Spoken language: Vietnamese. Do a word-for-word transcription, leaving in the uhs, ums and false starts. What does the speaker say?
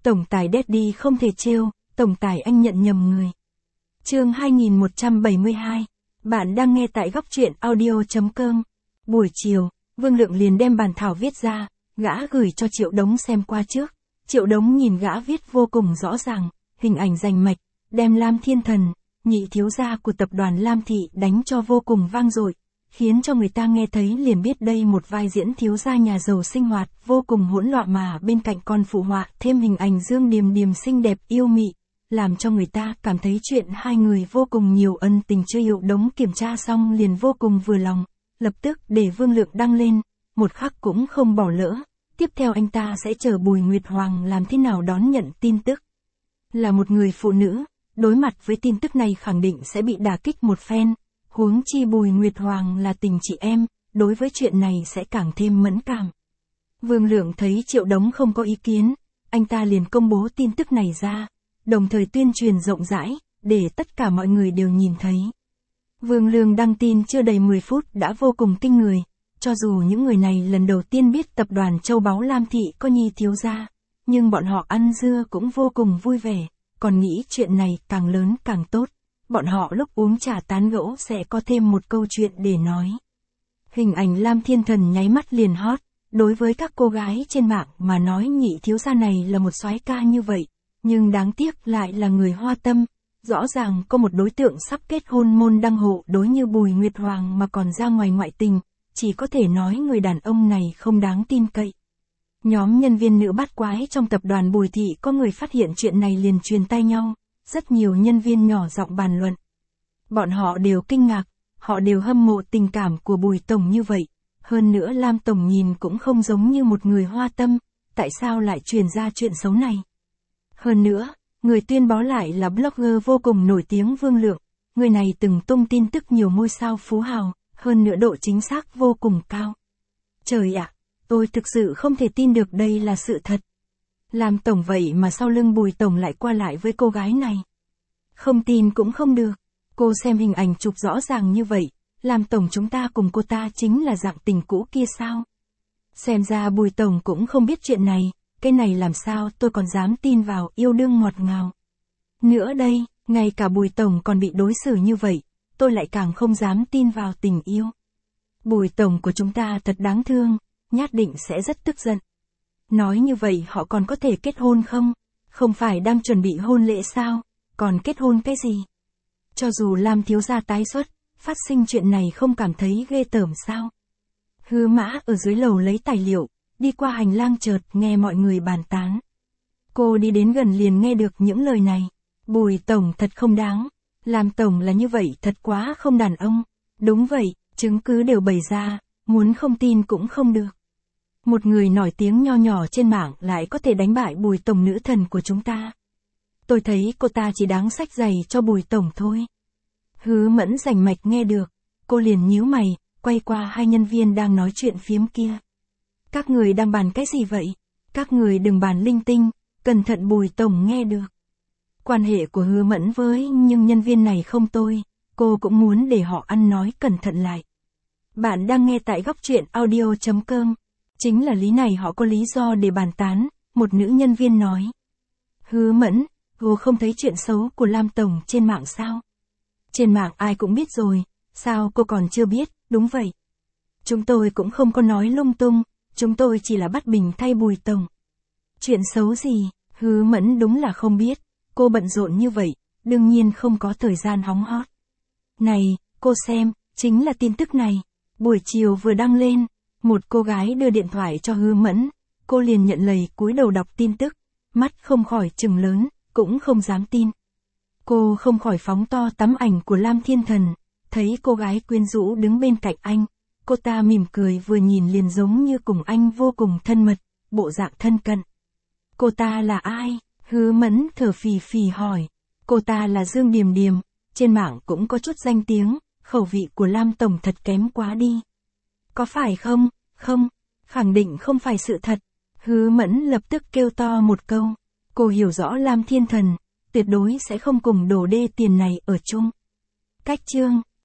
Tổng tài Daddy không thể trêu, tổng tài anh nhận nhầm người. Chương hai nghìn một trăm bảy mươi hai. Bạn đang nghe tại góc truyện audio chấm com. Buổi chiều, Vương Lượng liền đem bản thảo viết ra, gã gửi cho Triệu Đống xem qua trước. Triệu Đống nhìn gã viết vô cùng rõ ràng, hình ảnh rành mạch, đem Lam Thiên Thần, nhị thiếu gia của tập đoàn Lam Thị đánh cho vô cùng vang dội, khiến cho người ta nghe thấy liền biết đây một vai diễn thiếu gia nhà giàu sinh hoạt vô cùng hỗn loạn, mà bên cạnh còn phụ họa thêm hình ảnh Dương Điềm Điềm xinh đẹp yêu mị, làm cho người ta cảm thấy chuyện hai người vô cùng nhiều ân tình. Triệu Đống kiểm tra xong liền vô cùng vừa lòng, lập tức để Vương Lượng đăng lên, một khắc cũng không bỏ lỡ. Tiếp theo anh ta sẽ chờ Bùi Nguyệt Hoàng làm thế nào đón nhận tin tức. Là một người phụ nữ, đối mặt với tin tức này khẳng định sẽ bị đả kích một phen, huống chi Bùi Nguyệt Hoàng là tình chị em, đối với chuyện này sẽ càng thêm mẫn cảm. Vương Lượng thấy Triệu Đống không có ý kiến, anh ta liền công bố tin tức này ra, đồng thời tuyên truyền rộng rãi, để tất cả mọi người đều nhìn thấy. Vương Lượng đăng tin chưa đầy mười phút đã vô cùng kinh người, cho dù những người này lần đầu tiên biết tập đoàn Châu Báu Lam Thị có nhi thiếu gia, nhưng bọn họ ăn dưa cũng vô cùng vui vẻ, còn nghĩ chuyện này càng lớn càng tốt. Bọn họ lúc uống trà tán gẫu sẽ có thêm một câu chuyện để nói. Hình ảnh Lam Thiên Thần nháy mắt liền hot, đối với các cô gái trên mạng mà nói nhị thiếu gia này là một soái ca như vậy, nhưng đáng tiếc lại là người hoa tâm, rõ ràng có một đối tượng sắp kết hôn môn đăng hộ đối như Bùi Nguyệt Hoàng mà còn ra ngoài ngoại tình, chỉ có thể nói người đàn ông này không đáng tin cậy. Nhóm nhân viên nữ bát quái trong tập đoàn Bùi Thị có người phát hiện chuyện này liền truyền tay nhau, rất nhiều nhân viên nhỏ giọng bàn luận. Bọn họ đều kinh ngạc, họ đều hâm mộ tình cảm của Bùi Tổng như vậy, hơn nữa Lam Tổng nhìn cũng không giống như một người hoa tâm, tại sao lại truyền ra chuyện xấu này. Hơn nữa, người tuyên bố lại là blogger vô cùng nổi tiếng Vương Lượng, người này từng tung tin tức nhiều ngôi sao phú hào, hơn nữa độ chính xác vô cùng cao. Trời ạ, tôi thực sự không thể tin được đây là sự thật. Lam Tổng vậy mà sau lưng Bùi Tổng lại qua lại với cô gái này. Không tin cũng không được, cô xem hình ảnh chụp rõ ràng như vậy, Lam Tổng chúng ta cùng cô ta chính là dạng tình cũ kia sao? Xem ra Bùi Tổng cũng không biết chuyện này, cái này làm sao tôi còn dám tin vào yêu đương ngọt ngào. Nữa đây, ngay cả Bùi Tổng còn bị đối xử như vậy, tôi lại càng không dám tin vào tình yêu. Bùi Tổng của chúng ta thật đáng thương, nhất định sẽ rất tức giận. Nói như vậy họ còn có thể kết hôn không? Không phải đang chuẩn bị hôn lễ sao? Còn kết hôn cái gì? Cho dù Lam thiếu gia tái xuất, phát sinh chuyện này không cảm thấy ghê tởm sao? Hứa Mã ở dưới lầu lấy tài liệu, đi qua hành lang chợt nghe mọi người bàn tán. Cô đi đến gần liền nghe được những lời này. Bùi Tổng thật không đáng. Lam Tổng là như vậy thật quá không đàn ông. Đúng vậy, chứng cứ đều bày ra, muốn không tin cũng không được. Một người nổi tiếng nho nhỏ trên mạng lại có thể đánh bại Bùi Tổng nữ thần của chúng ta. Tôi thấy cô ta chỉ đáng xách giày cho Bùi Tổng thôi. Hứa Mẫn rành mạch nghe được, cô liền nhíu mày, quay qua hai nhân viên đang nói chuyện phiếm kia. Các người đang bàn cái gì vậy? Các người đừng bàn linh tinh, cẩn thận Bùi Tổng nghe được. Quan hệ của Hứa Mẫn với nhưng nhân viên này không tôi, cô cũng muốn để họ ăn nói cẩn thận lại. Bạn đang nghe tại góc truyện audio chấm com. Chính là lý này họ có lý do để bàn tán, một nữ nhân viên nói. Hứa Mẫn, cô không thấy chuyện xấu của Lam Tổng trên mạng sao? Trên mạng ai cũng biết rồi, sao cô còn chưa biết? Đúng vậy. Chúng tôi cũng không có nói lung tung, chúng tôi chỉ là bắt bình thay Bùi Tổng. Chuyện xấu gì? Hứa Mẫn đúng là không biết, cô bận rộn như vậy, đương nhiên không có thời gian hóng hót. Này, cô xem, chính là tin tức này, buổi chiều vừa đăng lên. Một cô gái đưa điện thoại cho Hứa Mẫn, cô liền nhận lời cúi đầu đọc tin tức, mắt không khỏi trừng lớn, cũng không dám tin. Cô không khỏi phóng to tấm ảnh của Lam Thiên Thần, thấy cô gái quyến rũ đứng bên cạnh anh, cô ta mỉm cười vừa nhìn liền giống như cùng anh vô cùng thân mật, bộ dạng thân cận. Cô ta là ai? Hứa Mẫn thở phì phì hỏi. Cô ta là Dương Điềm Điềm, trên mạng cũng có chút danh tiếng, khẩu vị của Lam Tổng thật kém quá đi. Có phải không? Không, khẳng định không phải sự thật. Hứa Mẫn lập tức kêu to một câu. Cô hiểu rõ Lam Thiên Thần, tuyệt đối sẽ không cùng đồ đê tiền này ở chung. Cách chương